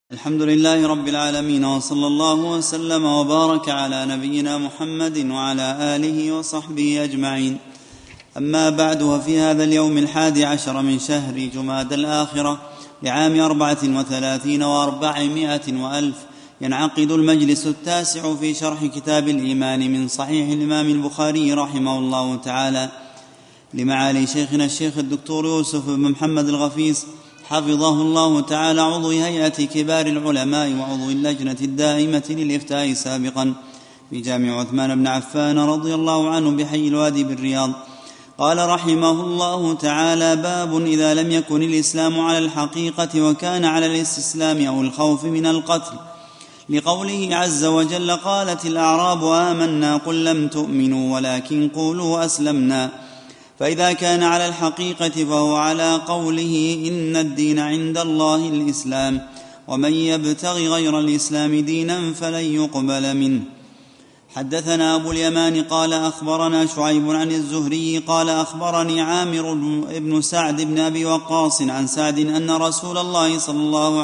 الحمد لله رب العالمين، وصلى الله وسلم وبارك على نبينا محمد وعلى آله وصحبه أجمعين. أما بعد، وفي هذا اليوم 11 من شهر جمادى الآخرة لعام 34 و400 وألف ينعقد المجلس 9 في شرح كتاب الإيمان من صحيح الإمام البخاري رحمه الله تعالى لمعالي شيخنا الشيخ الدكتور يوسف بن محمد الغفيص حفظه الله تعالى، عضو هيئة كبار العلماء وعضو اللجنة الدائمة للإفتاء سابقا في جامع عثمان بن عفان رضي الله عنه بحي الوادي بالرياض. قال رحمه الله تعالى: باب إذا لم يكن الإسلام على الحقيقة وكان على الاستسلام أو الخوف من القتل، لقوله عز وجل: قالت الأعراب آمنا قل لم تؤمنوا ولكن قولوا أسلمنا. فإذا كان على الحقيقة فهو على قوله إن الدين عند الله الإسلام، ومن يبتغ غير الإسلام دينا فلن يقبل منه. حدثنا أبو اليمان قال أخبرنا شعيب عن الزهري قال أخبرني عامر بن سعد بن أبي وقاص عن سعد أن رسول الله صلى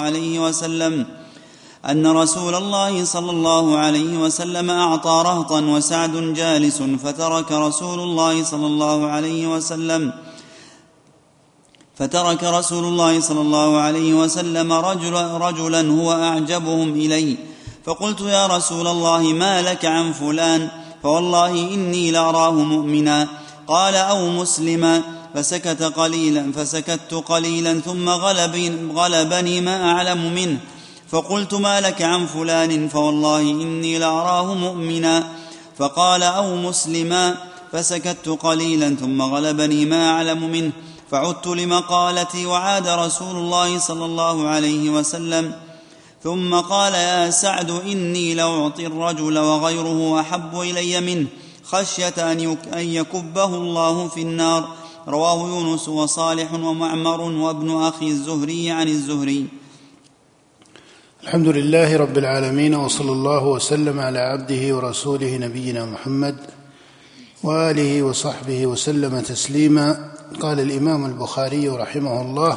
الله عليه وسلم أعطى رهطا وسعد جالس، فترك رسول الله صلى الله عليه وسلم رجلا هو أعجبهم إليه، فقلت: يا رسول الله ما لك عن فلان؟ فوالله إني لأراه مؤمنا. قال: أو مسلما. فسكت قليلا ثم غلبني ما أعلم منه، فقلت: ما لك عن فلان؟ فوالله إني لأراه مؤمنا. فقال: أو مسلما. فسكت قليلا ثم غلبني ما أعلم منه، فعدت لمقالتي، وعاد رسول الله صلى الله عليه وسلم ثم قال: يا سعد إني لأعطي الرجل وغيره أحب إلي منه، خشية أن يكبه الله في النار. رواه يونس وصالح ومعمر وابن أخي الزهري عن الزهري. الحمد لله رب العالمين، وصلى الله وسلم على عبده ورسوله نبينا محمد وآله وصحبه وسلم تسليما. قال الإمام البخاري رحمه الله: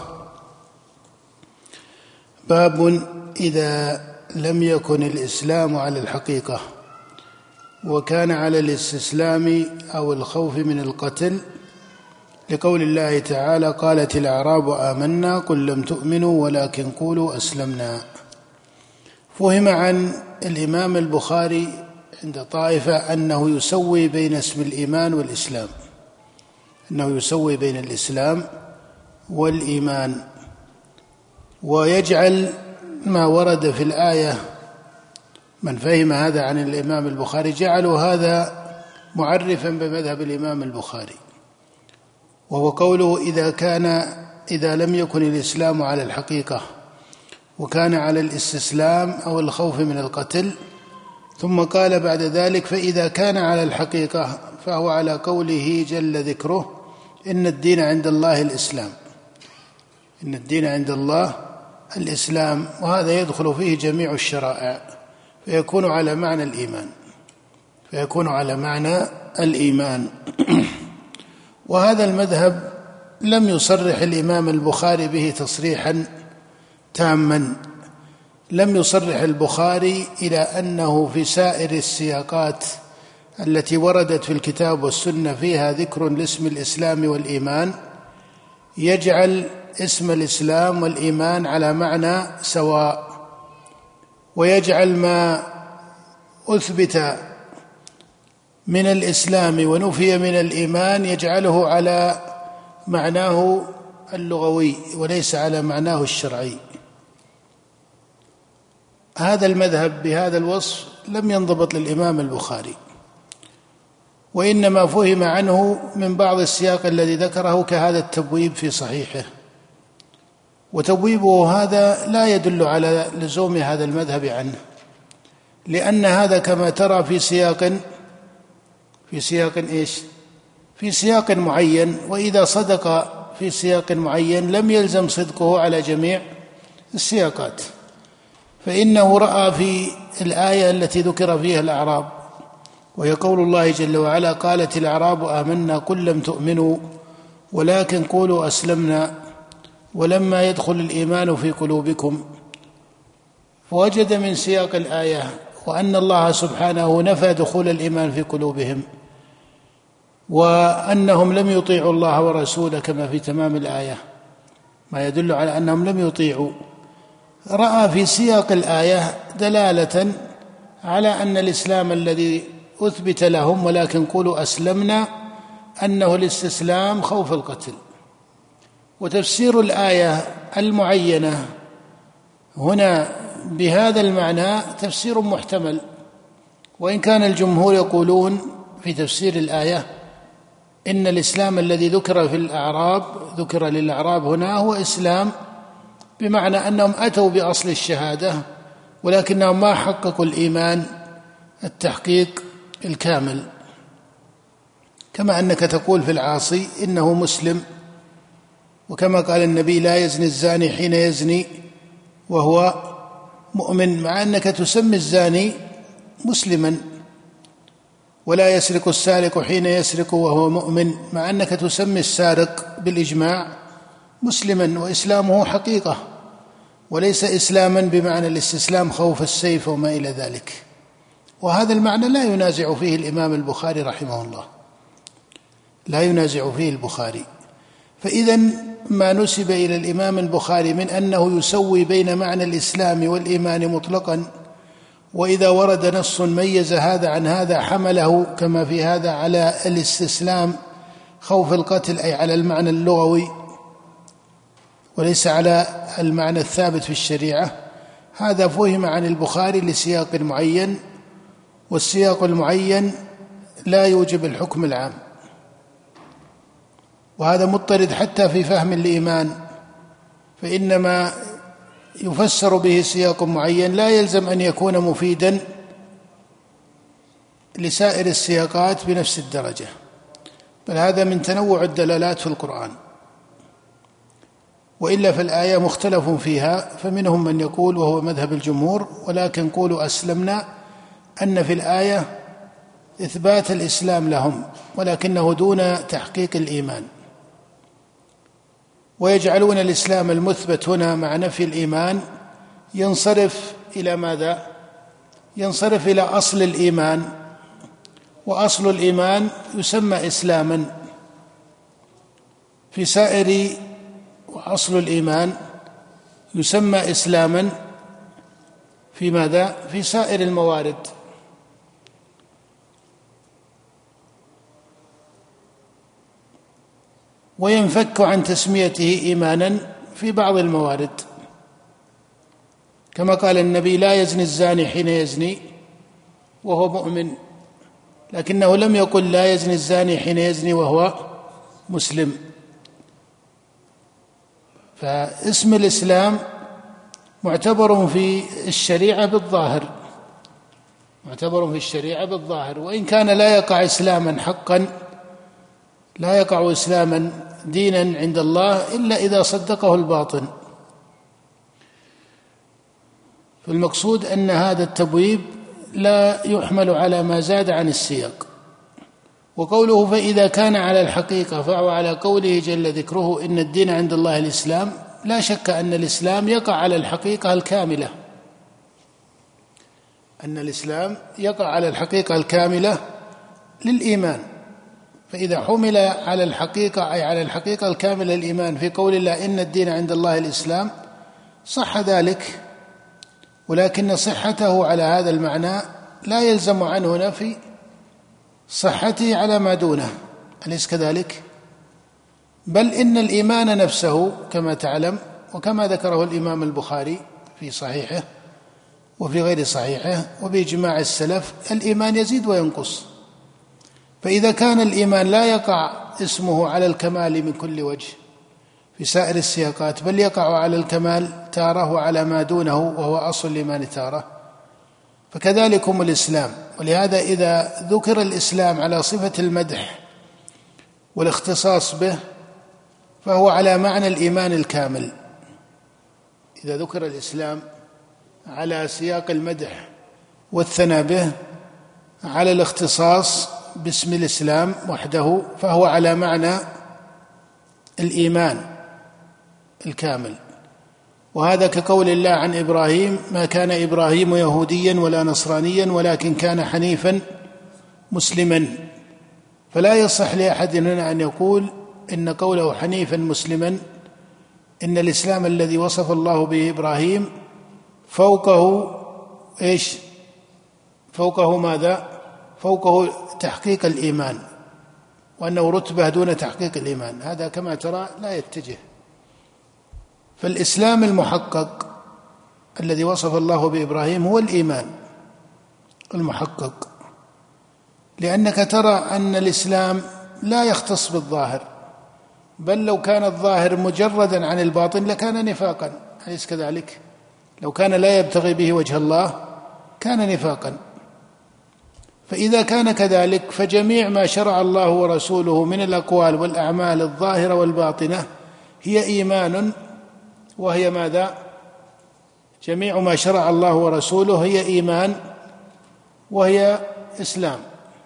باب إذا لم يكن الإسلام على الحقيقة وكان على الاستسلام أو الخوف من القتل، لقول الله تعالى: قالت الأعراب آمنا قل لم تؤمنوا ولكن قولوا أسلمنا. فهم عن الإمام البخاري عند طائفة أنه يسوي بين اسم الإيمان والإسلام، أنه يسوي بين الإسلام والإيمان، ويجعل ما ورد في الآية، من فهم هذا عن الإمام البخاري جعلوا هذا معرفا بمذهب الإمام البخاري، وهو قوله: إذا لم يكن الإسلام على الحقيقة وكان على الاستسلام أو الخوف من القتل، ثم قال بعد ذلك: فإذا كان على الحقيقة فهو على قوله جل ذكره إن الدين عند الله الإسلام، إن الدين عند الله الإسلام، وهذا يدخل فيه جميع الشرائع، فيكون على معنى الإيمان. وهذا المذهب لم يصرح الإمام البخاري به تصريحا تاما، لم يصرح البخاري إلى أنه في سائر السياقات التي وردت في الكتاب والسنة فيها ذكر لاسم الإسلام والإيمان يجعل اسم الإسلام والإيمان على معنى سواء، ويجعل ما أثبت من الإسلام ونفي من الإيمان يجعله على معناه اللغوي وليس على معناه الشرعي. هذا المذهب بهذا الوصف لم ينضبط للإمام البخاري، وإنما فهم عنه من بعض السياق الذي ذكره كهذا التبويب في صحيحه، وتبويبه هذا لا يدل على لزوم هذا المذهب عنه، لأن هذا كما ترى في سياق معين، وإذا صدق في سياق معين لم يلزم صدقه على جميع السياقات. فإنه رأى في الآية التي ذكر فيها الأعراب، وهي قول الله جل وعلا: قالت الأعراب آمنا قل لم تؤمنوا ولكن قولوا أسلمنا ولما يدخل الإيمان في قلوبكم، فوجد من سياق الآية وأن الله سبحانه نفى دخول الإيمان في قلوبهم وأنهم لم يطيعوا الله ورسوله كما في تمام الآية، ما يدل على أنهم لم يطيعوا، رأى في سياق الآية دلالة على أن الإسلام الذي أثبت لهم ولكن قولوا أسلمنا أنه الاستسلام خوف القتل. وتفسير الآية المعينة هنا بهذا المعنى تفسير محتمل، وإن كان الجمهور يقولون في تفسير الآية إن الإسلام الذي ذكر في الأعراب ذكر للأعراب هنا هو إسلام بمعنى أنهم أتوا بأصل الشهادة ولكنهم ما حققوا الإيمان التحقيق الكامل، كما أنك تقول في العاصي إنه مسلم، وكما قال النبي لا يزني الزاني حين يزني وهو مؤمن، مع أنك تسمي الزاني مسلما، ولا يسرق السارق حين يسرق وهو مؤمن، مع أنك تسمي السارق بالإجماع مسلما، وإسلامه حقيقة وليس إسلاما بمعنى الاستسلام خوف السيف وما إلى ذلك. وهذا المعنى لا ينازع فيه الإمام البخاري رحمه الله، لا ينازع فيه البخاري. فإذا ما نسب إلى الإمام البخاري من أنه يسوي بين معنى الإسلام والإيمان مطلقا، وإذا ورد نص ميز هذا عن هذا حمله كما في هذا على الاستسلام خوف القتل، أي على المعنى اللغوي وليس على المعنى الثابت في الشريعة، هذا فهم عن البخاري لسياق معين، والسياق المعين لا يوجب الحكم العام، وهذا مضطرد حتى في فهم الإيمان، فإنما يفسر به سياق معين لا يلزم أن يكون مفيدا لسائر السياقات بنفس الدرجة، بل هذا من تنوع الدلالات في القرآن. وإلا فالآية مختلف فيها، فمنهم من يقول وهو مذهب الجمهور ولكن قولوا أسلمنا أن في الآية إثبات الإسلام لهم ولكنه دون تحقيق الإيمان، ويجعلون الإسلام المثبت هنا مع نفي الإيمان ينصرف إلى ماذا؟ ينصرف إلى أصل الإيمان، وأصل الإيمان يسمى إسلاما في سائر، وأصل الإيمان يسمى إسلاما في ماذا؟ في سائر الموارد. وينفك عن تسميته إيمانا في بعض الموارد، كما قال النبي لا يزني الزاني حين يزني وهو مؤمن، لكنه لم يقل لا يزني الزاني حين يزني وهو مسلم. فاسم الإسلام معتبر في الشريعة بالظاهر، معتبر في الشريعة بالظاهر، وإن كان لا يقع إسلاما حقا، لا يقع إسلاما دينا عند الله إلا إذا صدقه الباطن. فالمقصود أن هذا التبويب لا يحمل على ما زاد عن السياق. وقوله فإذا كان على الحقيقة فهو على قوله جل ذكره إن الدين عند الله الإسلام، لا شك أن الإسلام يقع على الحقيقة الكاملة، أن الإسلام يقع على الحقيقة الكاملة للإيمان. فإذا حمل على الحقيقة أي على الحقيقة الكاملة الإيمان في قول الله إن الدين عند الله الإسلام صح ذلك، ولكن صحته على هذا المعنى لا يلزم عنه نفي صحته على ما دونه، أليس كذلك؟ بل إن الإيمان نفسه كما تعلم وكما ذكره الإمام البخاري في صحيحه وفي غير صحيحه وبإجماع السلف، الإيمان يزيد وينقص. فإذا كان الإيمان لا يقع اسمه على الكمال من كل وجه في سائر السياقات، بل يقع على الكمال تارة وعلى ما دونه وهو أصل الإيمان تارة، فكذلكم الإسلام. ولهذا إذا ذكر الإسلام على صفة المدح والاختصاص به فهو على معنى الإيمان الكامل. إذا ذكر الإسلام على سياق المدح والثناء به على الاختصاص باسم الإسلام وحده فهو على معنى الإيمان الكامل. وهذا كقول الله عن إبراهيم: ما كان إبراهيم يهوديا ولا نصرانيا ولكن كان حنيفا مسلما. فلا يصح لأحد هنا أن يقول إن قوله حنيفا مسلما إن الإسلام الذي وصف الله به إبراهيم فوقه إيش؟ فوقه ماذا؟ فوقه تحقيق الإيمان، وأنه رتبة دون تحقيق الإيمان. هذا كما ترى لا يتجه. فالإسلام المحقق الذي وصف الله بإبراهيم هو الإيمان المحقق، لأنك ترى أن الإسلام لا يختص بالظاهر، بل لو كان الظاهر مجردا عن الباطن لكان نفاقا، أليس كذلك؟ لو كان لا يبتغي به وجه الله كان نفاقا. فإذا كان كذلك فجميع ما شرع الله ورسوله من الأقوال والأعمال الظاهرة والباطنة هي إيمان، وهي ماذا؟ جميع ما شرع الله ورسوله هي إيمان وهي إسلام.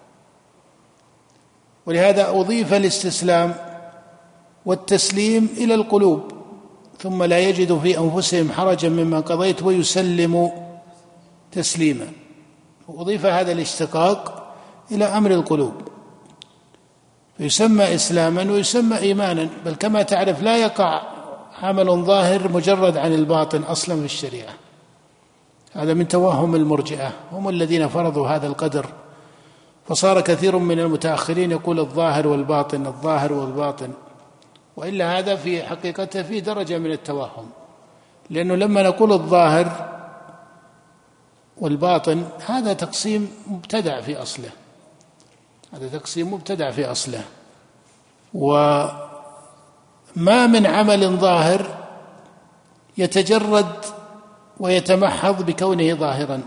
ولهذا أضيف الاستسلام والتسليم إلى القلوب، ثم لا يجد في أنفسهم حرجا مما قضيت ويسلموا تسليما. وأضيف هذا الاشتقاق إلى أمر القلوب، فيسمى إسلاما ويسمى إيمانا. بل كما تعرف لا يقع عمل ظاهر مجرد عن الباطن أصلا في الشريعة، هذا من توهم المرجئة، هم الذين فرضوا هذا القدر. فصار كثير من المتأخرين يقول الظاهر والباطن، الظاهر والباطن، وإلا هذا في حقيقته في درجة من التوهم، لأنه لما نقول الظاهر والباطن هذا تقسيم مبتدع في أصله، هذا تقسيم مبتدع في أصله. وما من عمل ظاهر يتجرد ويتمحض بكونه ظاهرا،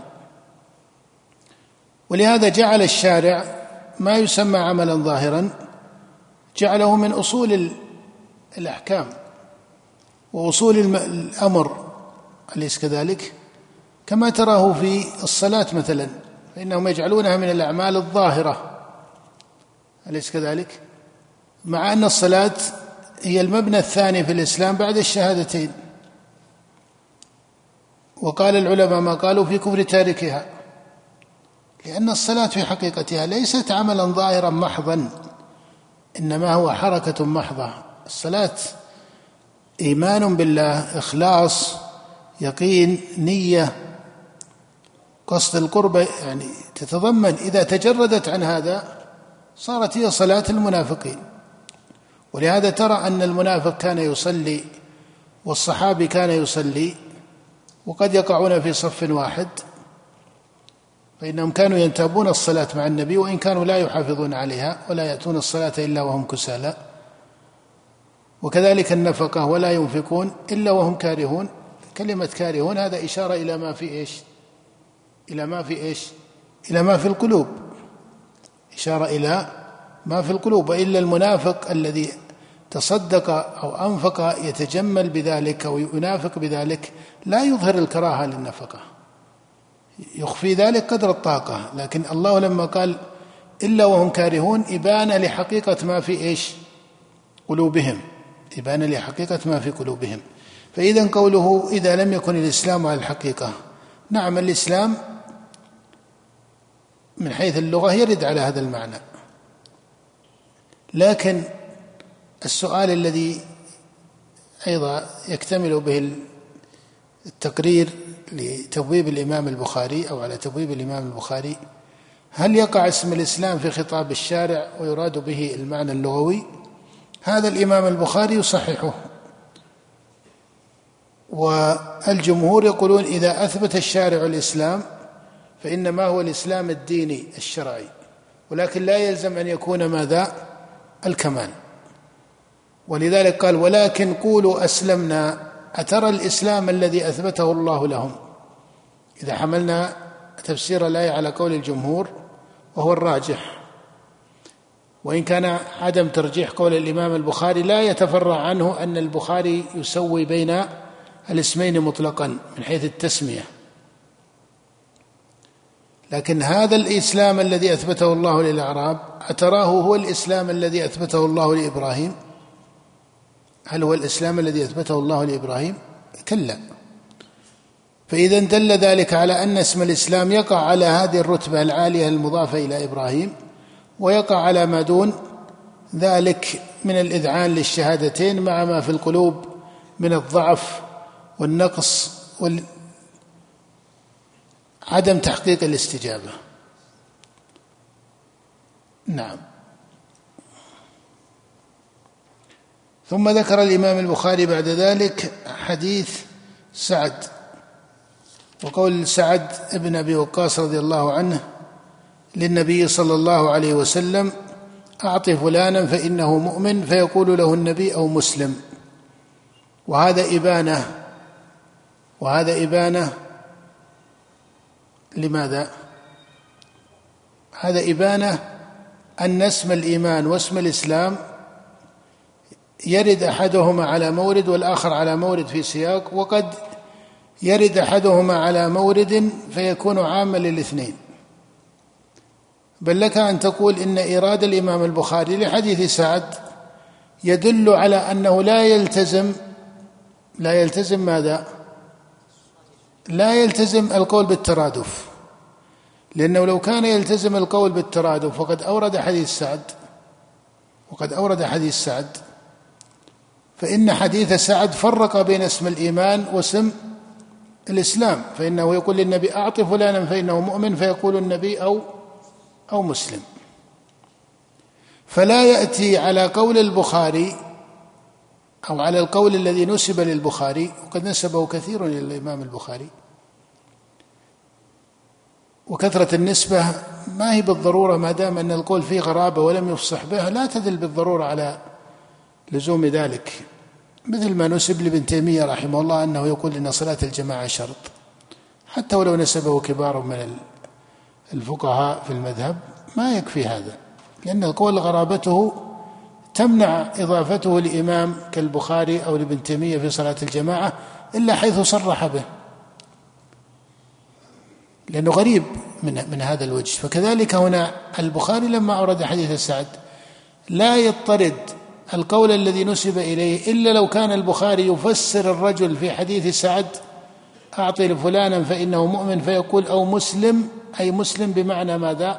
ولهذا جعل الشارع ما يسمى عملا ظاهرا جعله من أصول الأحكام وأصول الأمر، أليس كذلك؟ كما تراه في الصلاة مثلا، فإنهم يجعلونها من الأعمال الظاهرة، أليس كذلك؟ مع أن الصلاة هي المبنى الثاني في الإسلام بعد الشهادتين، وقال العلماء ما قالوا في كفر تاركها، لأن الصلاة في حقيقتها ليست عملا ظاهرا محضا، إنما هو حركة محضة. الصلاة إيمان بالله، إخلاص، يقين، نية، قصد القربة، يعني تتضمن. إذا تجردت عن هذا صارت هي صلاة المنافقين. ولهذا ترى أن المنافق كان يصلي والصحابي كان يصلي وقد يقعون في صف واحد، فإنهم كانوا ينتابون الصلاة مع النبي وإن كانوا لا يحافظون عليها، ولا يأتون الصلاة إلا وهم كسالى. وكذلك النفقة، ولا ينفقون إلا وهم كارهون. كلمة كارهون هذا إشارة إلى ما في إيش؟ إلى ما في إيش؟ إلى ما في القلوب، إشارة إلى ما في القلوب. وإلا المنافق الذي تصدق أو أنفق يتجمل بذلك أو ينافق بذلك لا يظهر الكراهة للنفقة، يخفي ذلك قدر الطاقة. لكن الله لما قال إلا وهم كارهون إبانة لحقيقة ما في إيش؟ قلوبهم، إبانة لحقيقة ما في قلوبهم. فإذا قوله إذا لم يكن الإسلام على الحقيقة، نعم الإسلام من حيث اللغة يرد على هذا المعنى، لكن السؤال الذي أيضا يكتمل به التقرير لتبويب الإمام البخاري أو على تبويب الإمام البخاري: هل يقع اسم الإسلام في خطاب الشارع ويراد به المعنى اللغوي؟ هذا الإمام البخاري يصححه، والجمهور يقولون إذا أثبت الشارع الإسلام فإنما هو الإسلام الديني الشرعي، ولكن لا يلزم أن يكون ماذا؟ الكمال. ولذلك قال: ولكن قولوا أسلمنا. أترى الإسلام الذي أثبته الله لهم؟ إذا حملنا تفسير الآية على قول الجمهور وهو الراجح، وإن كان عدم ترجيح قول الإمام البخاري لا يتفرع عنه أن البخاري يسوي بين الاسمين مطلقا من حيث التسمية، لكن هذا الإسلام الذي أثبته الله للأعراب أتراه هو الإسلام الذي أثبته الله لإبراهيم؟ هل هو الإسلام الذي أثبته الله لإبراهيم؟ كلا. فإذا دل ذلك على أن اسم الإسلام يقع على هذه الرتبة العالية المضافة إلى إبراهيم، ويقع على ما دون ذلك من الإذعان للشهادتين مع ما في القلوب من الضعف والنقص وعدم تحقيق الاستجابة. نعم. ثم ذكر الإمام البخاري بعد ذلك حديث سعد، وقول سعد ابن أبي وقاص رضي الله عنه للنبي صلى الله عليه وسلم: أعط فلانا فإنه مؤمن، فيقول له النبي: أو مسلم. وهذا إبانة لماذا؟ هذا إبانة أن اسم الإيمان واسم الإسلام يرد أحدهما على مورد والآخر على مورد في سياق، وقد يرد أحدهما على مورد فيكون عاما للاثنين. بل لك أن تقول إن إيراد الإمام البخاري لحديث سعد يدل على أنه لا يلتزم ماذا؟ لا يلتزم القول بالترادف، لأنه لو كان يلتزم القول بالترادف وقد أورد حديث سعد فإن حديث سعد فرق بين اسم الإيمان واسم الإسلام، فإنه يقول للنبي: أعط فلانا فإنه مؤمن، فيقول النبي: أو مسلم. فلا يأتي على قول البخاري أو على القول الذي نسب للبخاري، وقد نسبه كثير إلى الإمام البخاري، وكثرة النسبة ما هي بالضرورة، ما دام أن القول فيه غرابة ولم يفصح بها لا تدل بالضرورة على لزوم ذلك، مثل ما نسب لابن تيمية رحمه الله أنه يقول إن صلاة الجماعة شرط، حتى ولو نسبه كبار من الفقهاء في المذهب ما يكفي هذا، لأن القول غرابته تمنع إضافته لإمام كالبخاري أو لابن تيمية في صلاة الجماعة إلا حيث صرح به، لأنه غريب من هذا الوجه. فكذلك هنا البخاري لما أورد حديث سعد لا يضطرد القول الذي نسب إليه إلا لو كان البخاري يفسر الرجل في حديث سعد: أعطي لفلانا فإنه مؤمن، فيقول: أو مسلم، أي مسلم بمعنى ماذا؟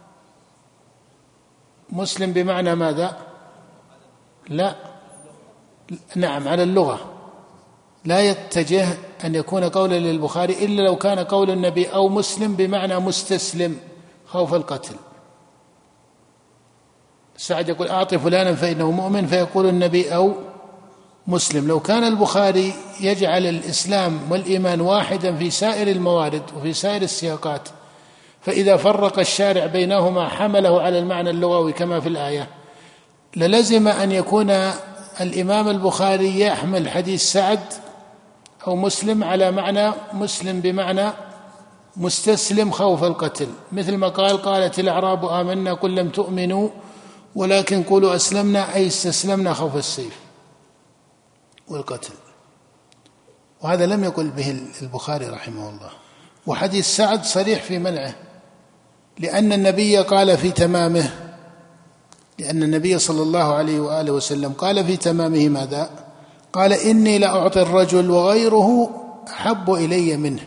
مسلم بمعنى ماذا؟ لا، نعم، على اللغة. لا يتجه أن يكون قولا للبخاري إلا لو كان قول النبي أو مسلم بمعنى مستسلم خوف القتل. سعد يقول: أعطي فلانا فإنه مؤمن، فيقول النبي: أو مسلم. لو كان البخاري يجعل الإسلام والإيمان واحدا في سائر الموارد وفي سائر السياقات، فإذا فرق الشارع بينهما حمله على المعنى اللغوي كما في الآية، للزم أن يكون الإمام البخاري يحمل حديث سعد أو مسلم على معنى مسلم بمعنى مستسلم خوف القتل، مثل ما قالت الأعراب آمنا قل لم تؤمنوا ولكن قولوا أسلمنا، أي استسلمنا خوف السيف والقتل. وهذا لم يقل به البخاري رحمه الله. وحديث سعد صريح في منعه، لأن النبي قال في تمامه، لأن النبي صلى الله عليه وآله وسلم قال في تمامه ماذا؟ قال: إني لأعطي الرجل وغيره أحب إلي منه.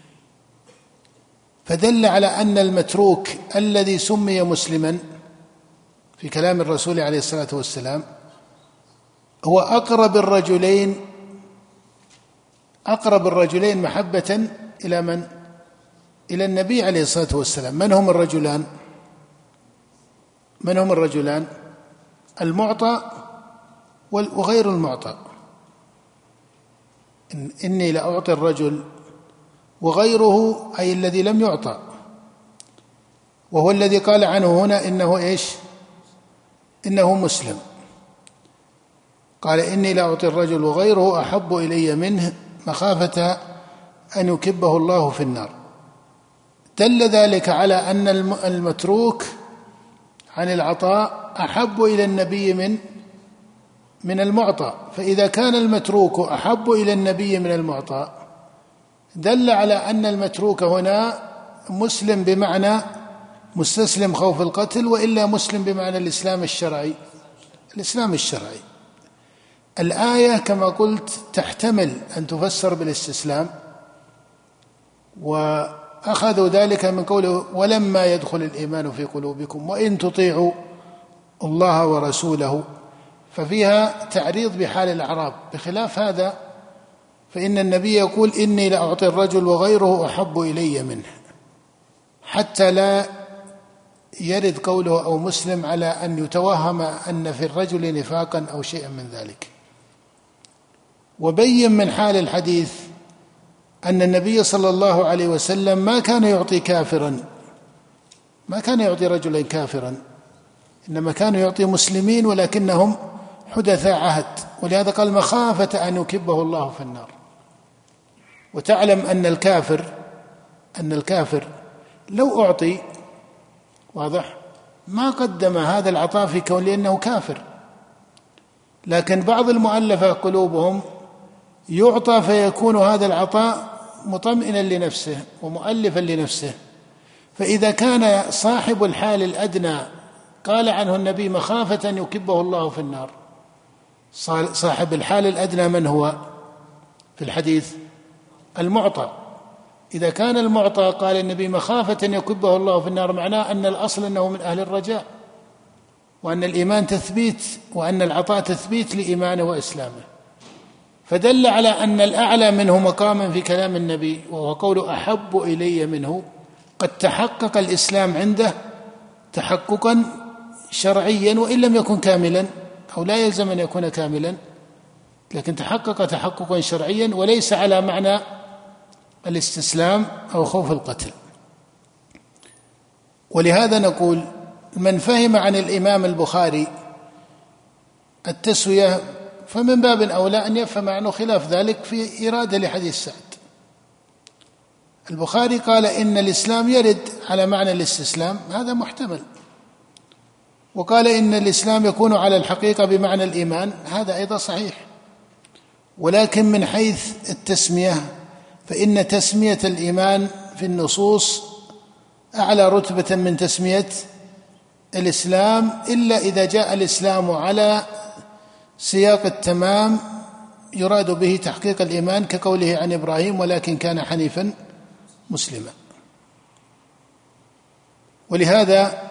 فدل على أن المتروك الذي سمي مسلما في كلام الرسول عليه الصلاة والسلام هو أقرب الرجلين محبة إلى من؟ إلى النبي عليه الصلاة والسلام. من هم الرجلان؟ المعطى وغير المعطى. إني لأعطي الرجل وغيره أي الذي لم يعطى، وهو الذي قال عنه هنا إنه إيش؟ إنه مسلم. قال: إني لأعطي الرجل وغيره أحب إلي منه مخافة أن يكبه الله في النار. دل ذلك على أن المتروك عن العطاء أحب إلى النبي من المعطى، فإذا كان المتروك أحب إلى النبي من المعطى دل على أن المتروك هنا مسلم بمعنى مستسلم خوف القتل، وإلا مسلم بمعنى الإسلام الشرعي. الآية كما قلت تحتمل أن تفسر بالاستسلام، وأخذوا ذلك من قوله ولما يدخل الإيمان في قلوبكم وإن تطيعوا الله ورسوله، ففيها تعريض بحال الأعراب. بخلاف هذا فإن النبي يقول إني لأعطي الرجل وغيره أحب إلي منه، حتى لا يرد قوله أو مسلم على أن يتوهم أن في الرجل نفاقا أو شيئا من ذلك. وبين من حال الحديث أن النبي صلى الله عليه وسلم ما كان يعطي كافرا، ما كان يعطي رجلا كافرا، إنما كانوا يعطي مسلمين ولكنهم حدثاء عهد، ولهذا قال مخافة أن يكبه الله في النار. وتعلم أن الكافر لو أعطي واضح ما قدم هذا العطاء في كون لأنه كافر، لكن بعض المؤلفة قلوبهم يعطى فيكون هذا العطاء مطمئنا لنفسه ومؤلفا لنفسه. فإذا كان صاحب الحال الأدنى قال عنه النبي مخافة أن يكبه الله في النار، صاحب الحال الأدنى من هو في الحديث؟ المعطى. إذا كان المعطى قال النبي مخافة أن يكبه الله في النار، معناه أن الأصل أنه من أهل الرجاء، وأن الإيمان تثبيت، وأن العطاء تثبيت لإيمانه وإسلامه. فدل على أن الأعلى منه مقاما في كلام النبي وهو قول أحب إلي منه، قد تحقق الإسلام عنده تحققا شرعيا وإن لم يكن كاملا، أو لا يلزم أن يكون كاملا، لكن تحقق تحققا شرعيا وليس على معنى الاستسلام أو خوف القتل. ولهذا نقول من فهم عن الإمام البخاري التسوية فمن باب أولى أن يفهم عنه خلاف ذلك في إرادة لحديث سعد. البخاري قال إن الإسلام يرد على معنى الاستسلام، هذا محتمل، وقال إن الإسلام يكون على الحقيقة بمعنى الإيمان، هذا أيضا صحيح. ولكن من حيث التسمية فإن تسمية الإيمان في النصوص أعلى رتبة من تسمية الإسلام، إلا إذا جاء الإسلام على سياق التمام يراد به تحقيق الإيمان، كقوله عن إبراهيم ولكن كان حنيفا مسلما. ولهذا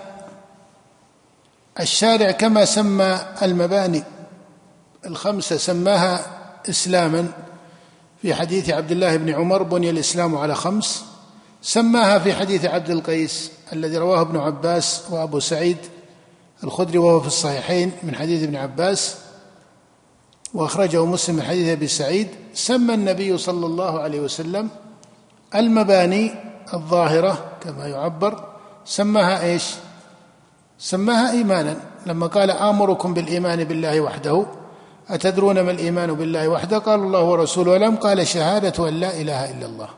الشارع كما سمى المباني الخمسة سماها إسلاما في حديث عبد الله بن عمر بني الإسلام على خمس، سماها في حديث عبد القيس الذي رواه ابن عباس وأبو سعيد الخدري وهو في الصحيحين من حديث ابن عباس، وأخرجه مسلم من حديث أبي سعيد. سمى النبي صلى الله عليه وسلم المباني الظاهرة كما يعبر سماها إيش؟ سماها إيمانا، لما قال آمركم بالإيمان بالله وحده، أتدرون ما الإيمان بالله وحده؟ قال الله ورسوله أعلم، قال شهادة أن لا إله إلا الله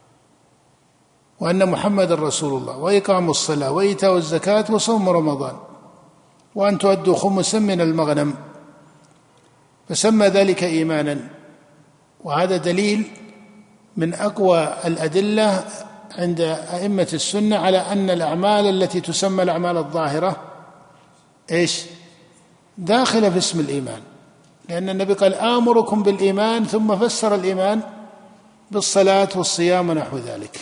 وأن محمد رسول الله وإقام الصلاة وإيتاء الزكاة وصوم رمضان وأن تؤدوا خمسا من المغنم، فسمى ذلك إيمانا. وهذا دليل من أقوى الأدلة عند أئمة السنة على أن الأعمال التي تسمى الأعمال الظاهرة إيش؟ داخلة في اسم الإيمان، لأن النبي قال آمركم بالإيمان ثم فسر الإيمان بالصلاة والصيام ونحو ذلك،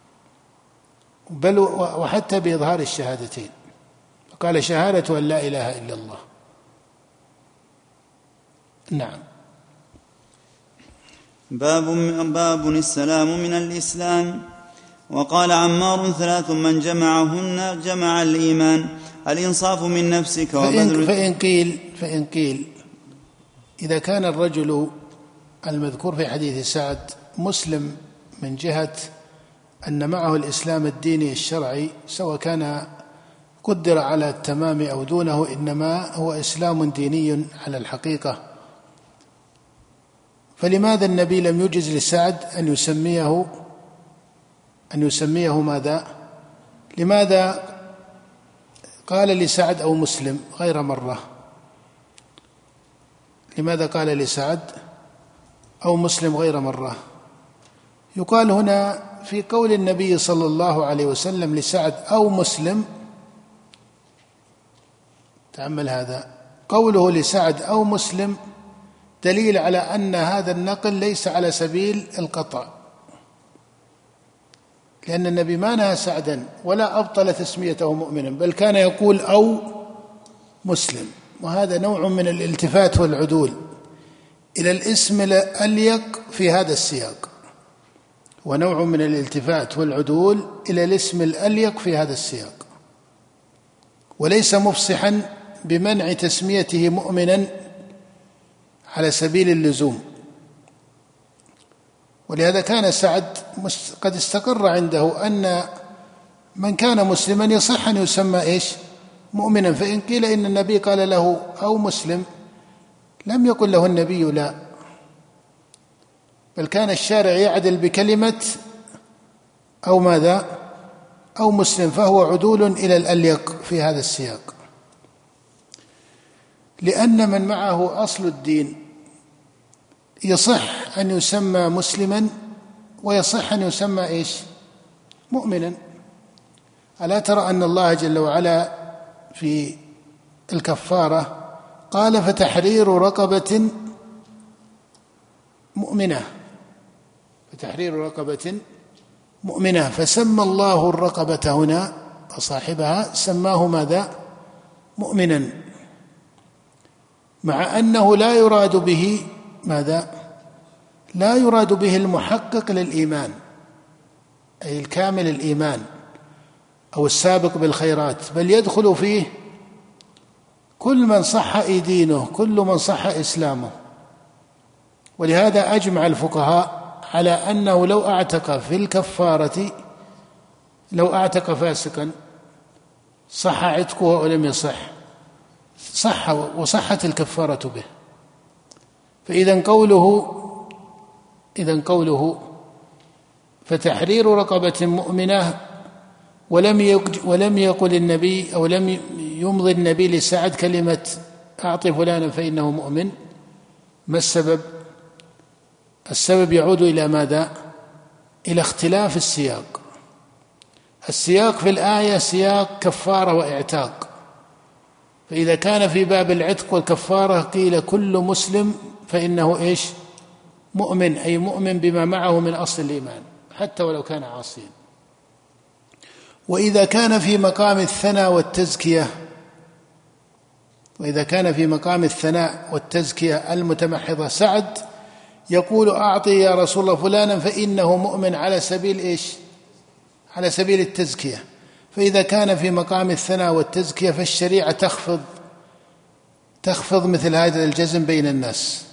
بل وحتى بإظهار الشهادتين، قال شهادة أن لا إله إلا الله. نعم. باب السلام من الإسلام. وقال عمار ثلاث من جمعهن جمع الإيمان: الإنصاف من نفسك فإن قيل إذا كان الرجل المذكور في حديث سعد مسلم من جهة أن معه الإسلام الديني الشرعي، سواء كان قدر على التمام أو دونه، إنما هو إسلام ديني على الحقيقة، فلماذا النبي لم يجز لسعد أن يسميه ماذا؟ لماذا قال لسعد أو مسلم غير مرة؟ لماذا قال لسعد أو مسلم غير مرة؟ يقال هنا في قول النبي صلى الله عليه وسلم لسعد أو مسلم، تأمل هذا، قوله لسعد أو مسلم دليل على أن هذا النقل ليس على سبيل القطع، لأن النبي ما نهى سعدا ولا أبطل تسميته مؤمنا، بل كان يقول أو مسلم، وهذا نوع من الالتفات والعدول إلى الاسم الأليق في هذا السياق، ونوع من الالتفات والعدول إلى الاسم الأليق في هذا السياق، وليس مفصحا بمنع تسميته مؤمنا على سبيل اللزوم. ولهذا كان سعد قد استقر عنده أن من كان مسلما يصح أن يسمى مؤمنا. فإن قيل إن النبي قال له أو مسلم، لم يقل له النبي لا، بل كان الشارع يعدل بكلمة أو ماذا أو مسلم، فهو عدول إلى الأليق في هذا السياق، لأن من معه أصل الدين يصح أن يسمى مسلما ويصح أن يسمى مؤمنا. ألا ترى أن الله جل وعلا في الكفارة قال فتحرير رقبة مؤمنة، فتحرير رقبة مؤمنة، فسمى الله الرقبة هنا وصاحبها سماه ماذا مؤمنا، مع أنه لا يراد به ماذا لا يراد به المحقق للإيمان، أي الكامل الإيمان أو السابق بالخيرات، بل يدخل فيه كل من صح دينه، كل من صح إسلامه. ولهذا أجمع الفقهاء على أنه لو أعتق في الكفارة، لو أعتق فاسقا صح عتقه ولم يصح، صح وصحت الكفارة به. فإذا قوله فتحرير رقبة مؤمنة ولم يقل النبي أو لم يمضي النبي لسعد كلمة أعطي فلانا فإنه مؤمن، ما السبب؟ السبب يعود إلى ماذا؟ إلى اختلاف السياق. السياق في الآية سياق كفارة وإعتاق، فإذا كان في باب العتق والكفارة قيل كل مسلم فإنه مؤمن، أي مؤمن بما معه من أصل الإيمان حتى ولو كان عاصيا. وإذا كان في مقام الثناء والتزكية، وإذا كان في مقام الثناء والتزكية المتمحضة، سعد يقول أعطي يا رسول الله فلانا فإنه مؤمن على سبيل على سبيل التزكية. فإذا كان في مقام الثناء والتزكية فالشريعة تخفض مثل هذا الجزم بين الناس،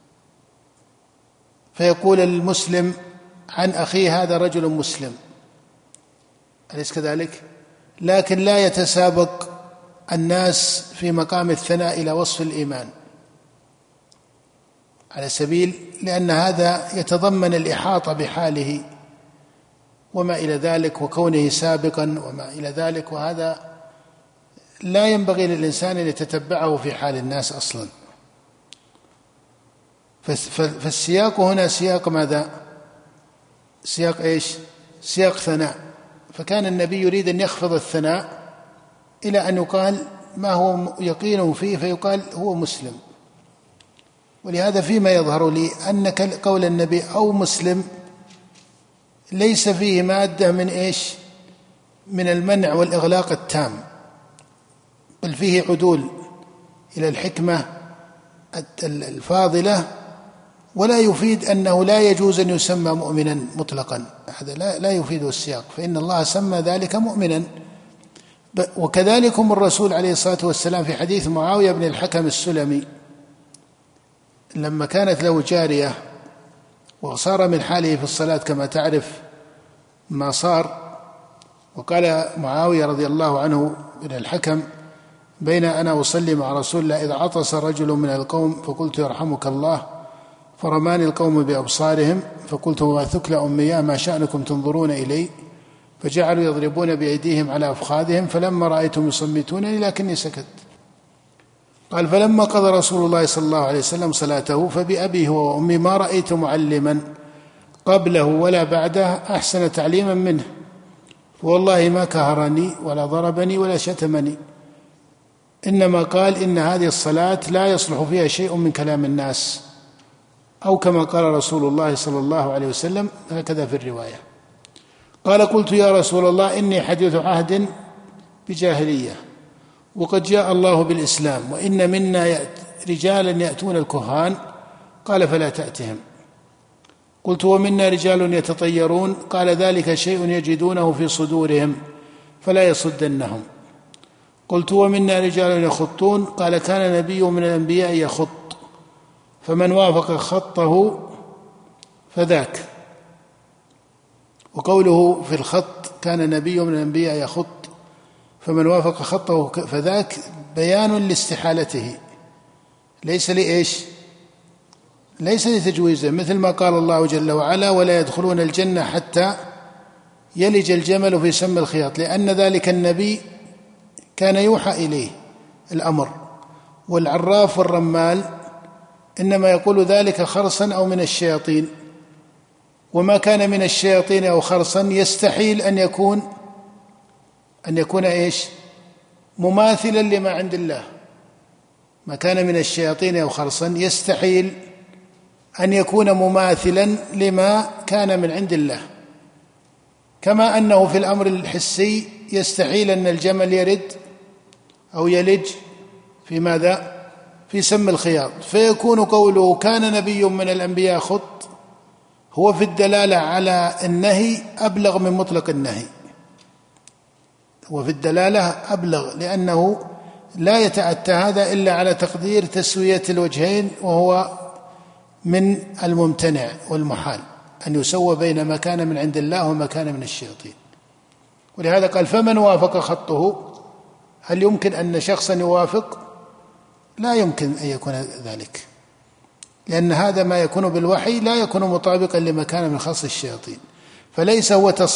فيقول المسلم عن أخيه هذا رجل مسلم، أليس كذلك؟ لكن لا يتسابق الناس في مقام الثناء إلى وصف الإيمان على سبيل، لأن هذا يتضمن الإحاطة بحاله وما إلى ذلك وكونه سابقا وما إلى ذلك، وهذا لا ينبغي للإنسان أن يتتبعه في حال الناس أصلا. فالسياق هنا سياق ماذا؟ سياق سياق ثناء، فكان النبي يريد أن يخفض الثناء إلى أن يقال ما هو يقين فيه فيقال هو مسلم. ولهذا فيما يظهر لي أن قول النبي أو مسلم ليس فيه مادة من من المنع والإغلاق التام، بل فيه عدول إلى الحكمة الفاضلة، ولا يفيد أنه لا يجوز أن يسمى مؤمنا مطلقا، هذا لا يفيده السياق، فإن الله سمى ذلك مؤمنا. وكذلكم الرسول عليه الصلاة والسلام في حديث معاوية بن الحكم السلمي لما كانت له جارية وصار من حاله في الصلاة كما تعرف ما صار، وقال معاوية رضي الله عنه بن الحكم بين أنا أصلي مع رسول الله إذ عطس رجل من القوم فقلت يرحمك الله، فرماني القوم بأبصارهم فقلت وما ثكل أمياه ما شأنكم تنظرون إلي، فجعلوا يضربون بأيديهم على أفخاذهم فلما رأيتم يصمتونني لكني سكت. قال فلما قضى رسول الله صلى الله عليه وسلم صلاته فبأبي هو وأمي ما رأيت معلما قبله ولا بعده أحسن تعليما منه، والله ما كهرني ولا ضربني ولا شتمني، إنما قال إن هذه الصلاة لا يصلح فيها شيء من كلام الناس أو كما قال رسول الله صلى الله عليه وسلم، هكذا في الرواية. قال: قلت يا رسول الله إني حديث عهد بجاهلية، وقد جاء الله بالإسلام، وإن منا رجالا يأتون الكهان. قال: فلا تأتهم. قلت: ومنا رجال يتطيرون. قال: ذلك شيء يجدونه في صدورهم فلا يصدنهم. قلت: ومنا رجال يخطون. قال: كان نبي من الأنبياء يخط، فمن وافق خطه فذاك. وقوله في الخط كان نبي من الأنبياء يخط فمن وافق خطه فذاك بيان لاستحالته، ليس لإيش؟ ليس لتجويزه، مثل ما قال الله جل وعلا: ولا يدخلون الجنة حتى يلج الجمل في سم الخياط، لأن ذلك النبي كان يوحى إليه الأمر، والعراف والرمال إنما يقول ذلك خرصا أو من الشياطين، وما كان من الشياطين أو خرصا يستحيل أن يكون إيش؟ مماثلا لما عند الله. ما كان من الشياطين أو خرصا يستحيل أن يكون مماثلا لما كان من عند الله، كما أنه في الأمر الحسي يستحيل أن الجمل يرد أو يلج في ماذا؟ في سم الخياط. فيكون قوله كان نبي من الأنبياء خط هو في الدلالة على النهي أبلغ من مطلق النهي، وفي الدلالة أبلغ، لأنه لا يتأتى هذا إلا على تقدير تسوية الوجهين، وهو من الممتنع والمحال أن يسوى بين ما كان من عند الله وما كان من الشياطين. ولهذا قال: فمن وافق خطه. هل يمكن أن شخصا يوافق؟ لا يمكن أن يكون ذلك، لأن هذا ما يكون بالوحي لا يكون مطابقا لما كان من خص الشياطين، فليس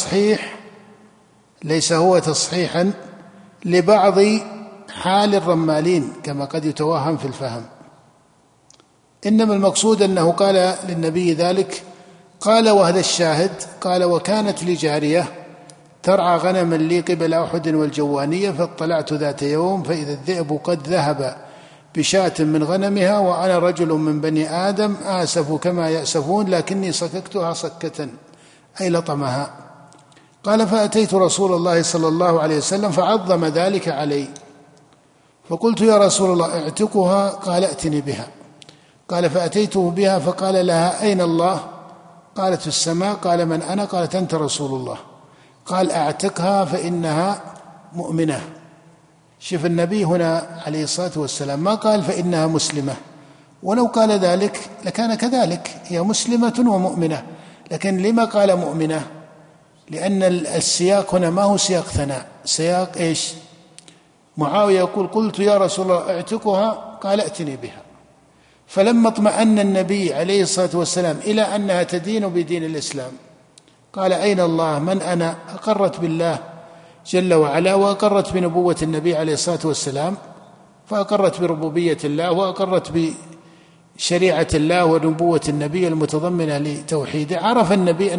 هو تصحيحا لبعض حال الرمالين كما قد يتوهم في الفهم. إنما المقصود أنه قال للنبي ذلك. قال: وهذا الشاهد. قال: وكانت لي جارية ترعى غنما لي قبل أحد والجوانية، فاطلعت ذات يوم فإذا الذئب قد ذهب بشاة من غنمها، وأنا رجل من بني آدم آسف كما يأسفون، لكني صككتها صكة، أي لطمها. قال: فأتيت رسول الله صلى الله عليه وسلم فعظم ذلك علي، فقلت: يا رسول الله اعتقها. قال: ائتني بها. قال: فأتيته بها فقال لها: أين الله؟ قالت: في السماء. قال: من أنا؟ قالت: أنت رسول الله. قال: أعتقها فإنها مؤمنة. شوف النبي هنا عليه الصلاة والسلام ما قال فإنها مسلمة، ولو قال ذلك لكان كذلك، هي مسلمة ومؤمنة، لكن لما قال مؤمنة؟ لأن السياق هنا ما هو سياق ثناء، سياق إيش؟ معاوية يقول: قلت يا رسول الله اعتقها. قال: ائتني بها. فلما اطمأن النبي عليه الصلاة والسلام إلى أنها تدين بدين الإسلام قال: أين الله؟ من أنا؟ أقرت بالله جل وعلا، وأقرت بنبوة النبي عليه الصلاة والسلام، فأقرت بربوبية الله، وأقرت بشريعة الله ونبوة النبي المتضمنة لتوحيده. عرف النبي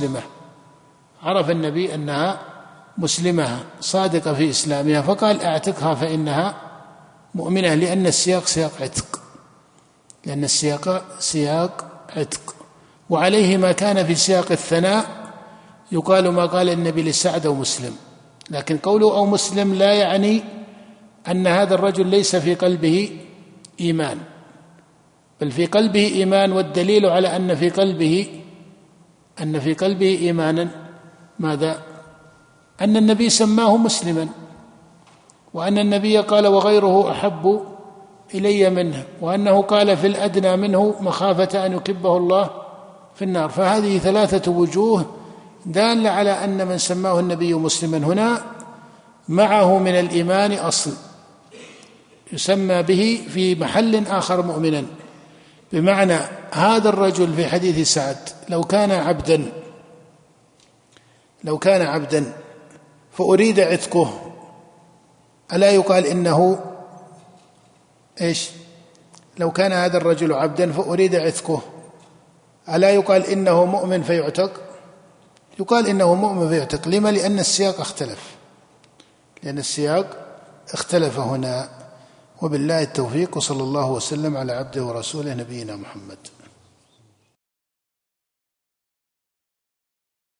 أنها مسلمة صادقة في إسلامها، فقال: أعتقها فإنها مؤمنة، لأن السياق سياق عتق. وعليه ما كان في سياق الثناء يقال ما قال النبي لسعد أو مسلم، لكن قوله أو مسلم لا يعني أن هذا الرجل ليس في قلبه إيمان، بل في قلبه إيمان، والدليل على أن في قلبه إيمانا ماذا؟ أن النبي سماه مسلما، وأن النبي قال: وغيره أحب إلي منه، وأنه قال: في الأدنى منه مخافة أن يكبه الله في النار. فهذه 3 وجوه دالة على أن من سماه النبي مسلما هنا معه من الإيمان أصل يسمى به في محل آخر مؤمنا، بمعنى هذا الرجل في حديث سعد لو كان عبدا فأريد عتقه، ألا يقال إنه إيش؟ لو كان هذا الرجل عبدا فأريد عتقه، ألا يقال إنه مؤمن فيعتق؟ يقال إنه مؤمن فيعتق. لما؟ لأن السياق اختلف هنا. وبالله التوفيق، وصلى الله وسلم على عبده ورسوله نبينا محمد.